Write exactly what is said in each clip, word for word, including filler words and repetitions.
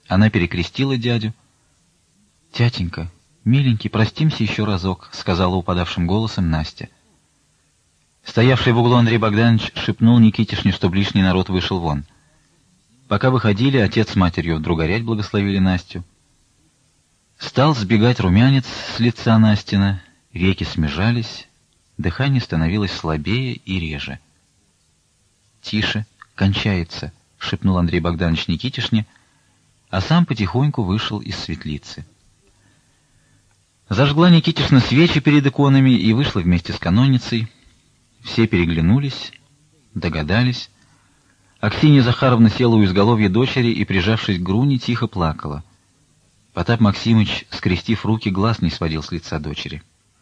Она перекрестила дядю. «Тятенька, миленький, простимся еще разок», — сказала упадавшим голосом Настя. Стоявший в углу Андрей Богданович шепнул Никитишне, чтоб лишний народ вышел вон. Пока выходили, отец с матерью вдруг горять благословили Настю. Стал сбегать румянец с лица Настина, веки смежались, дыхание становилось слабее и реже. «Тише, кончается», — шепнул Андрей Богданович Никитишне, а сам потихоньку вышел из светлицы. Зажгла Никитишна свечи перед иконами и вышла вместе с канонницей. Все переглянулись, догадались. Аксинья Захаровна села у изголовья дочери и, прижавшись к Груне, тихо плакала. Потап Максимыч, скрестив руки, глаз не сводил с лица дочери.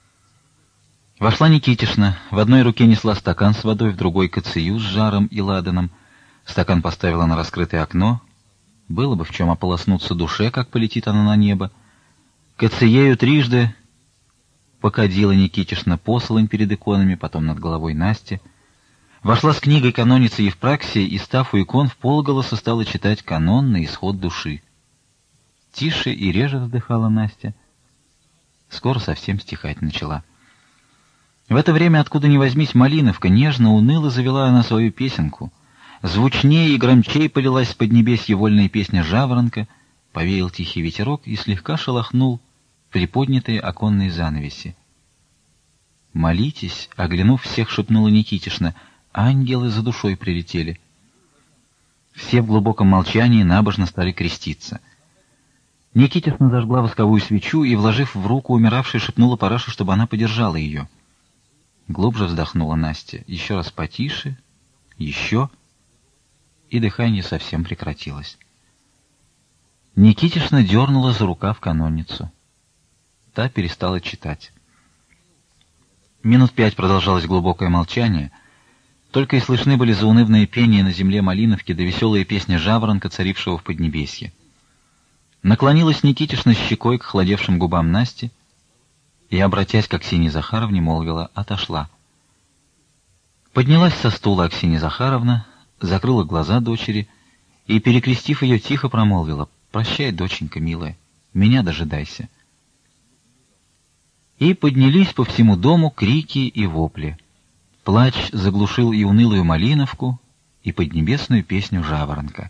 Вошла Никитишна, в одной руке несла стакан с водой, в другой — кацию с жаром и ладаном. Стакан поставила на раскрытое окно. Было бы в чем ополоснуться душе, как полетит она на небо. Кациею трижды покадила Никитишна посолонь перед иконами, потом над головой Насти. Вошла с книгой канонница Евпраксия и, став у икон, вполголоса стала читать канон на исход души. Тише и реже вздыхала Настя. Скоро совсем стихать начала. В это время, откуда ни возьмись, Малиновка нежно, уныло завела она свою песенку. Звучнее и громчей полилась с поднебесья вольная песня жаворонка, повеял тихий ветерок и слегка шелохнул приподнятые оконные занавеси. «Молитесь», — оглянув всех, шепнула Никитишна, — «ангелы за душой прилетели». Все в глубоком молчании набожно стали креститься. Никитишна зажгла восковую свечу и, вложив в руку умиравшей, шепнула Параше, чтобы она подержала ее. Глубже вздохнула Настя. Еще раз потише, еще, и дыхание совсем прекратилось. Никитишна дернула за рукав канонницу. Та перестала читать. Минут пять продолжалось глубокое молчание. Только и слышны были заунывные пения на земле Малиновки да веселая песня жаворонка, царившего в Поднебесье. Наклонилась Никитишна щекой к хладевшим губам Насти и, обратясь к Аксинье Захаровне, молвила: «Отошла». Поднялась со стула Аксинья Захаровна, закрыла глаза дочери и, перекрестив ее, тихо промолвила: «Прощай, доченька милая, меня дожидайся». И поднялись по всему дому крики и вопли. Плач заглушил и унылую Малиновку, и поднебесную песню жаворонка.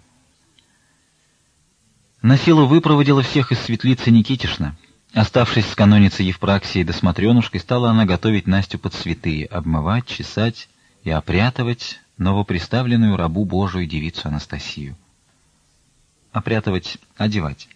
Насилу выпроводила всех из светлицы Никитишна. Оставшись с канонницей Евпраксией да Смотренушкой, стала она готовить Настю под святые, обмывать, чесать и опрятывать новоприставленную рабу Божию девицу Анастасию. Опрятывать, одевать.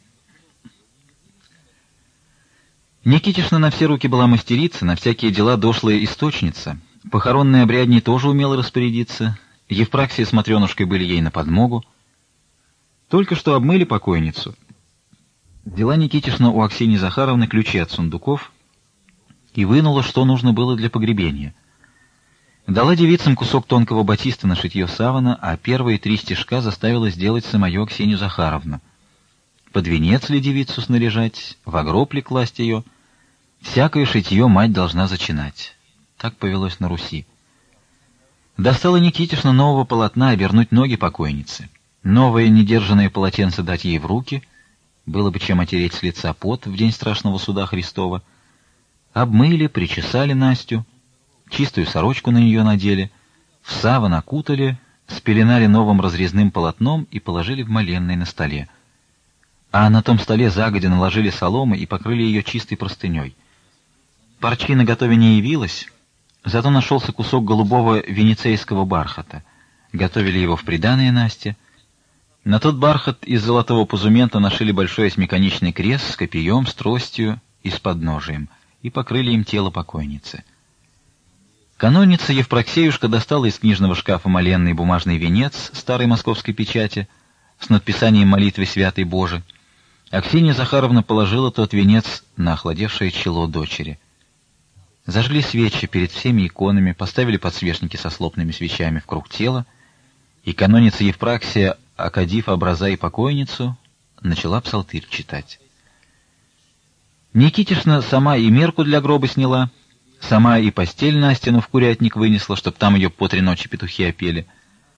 Никитишна на все руки была мастерица, на всякие дела дошлая источница. Похоронной обрядней тоже умела распорядиться. Евпраксия с Матренушкой были ей на подмогу. Только что обмыли покойницу. Взяла Никитишна у Аксиньи Захаровны ключи от сундуков и вынула, что нужно было для погребения. Дала девицам кусок тонкого батиста на шитье савана, а первые три стежка заставила сделать самую Аксинью Захаровну. Под венец ли девицу снаряжать, в гроб ли класть ее, всякое шитье мать должна зачинать. Так повелось на Руси. Достала Никитишна нового полотна обернуть ноги покойницы. Новое недержанное полотенце дать ей в руки, было бы чем отереть с лица пот в день страшного суда Христова. Обмыли, причесали Настю, чистую сорочку на нее надели, в саван окутали, спеленали новым разрезным полотном и положили в моленной на столе. А на том столе загодя наложили соломы и покрыли ее чистой простыней. Парчи наготове не явилось, зато нашелся кусок голубого венецейского бархата. Готовили его в приданое Насте. На тот бархат из золотого позумента нашили большой осьмиконечный крест с копьем, с тростью и с подножием, и покрыли им тело покойницы. Канонница Евпраксеюшка достала из книжного шкафа моленный бумажный венец старой московской печати с надписанием молитвы «Святый Боже». Аксинья Захаровна положила тот венец на охладевшее чело дочери. Зажгли свечи перед всеми иконами, поставили подсвечники со слопными свечами в круг тела, и канонница Евпраксия, окадив образа и покойницу, начала псалтырь читать. Никитишна сама и мерку для гроба сняла, сама и постель Настину в курятник вынесла, чтоб там ее по три ночи петухи опели —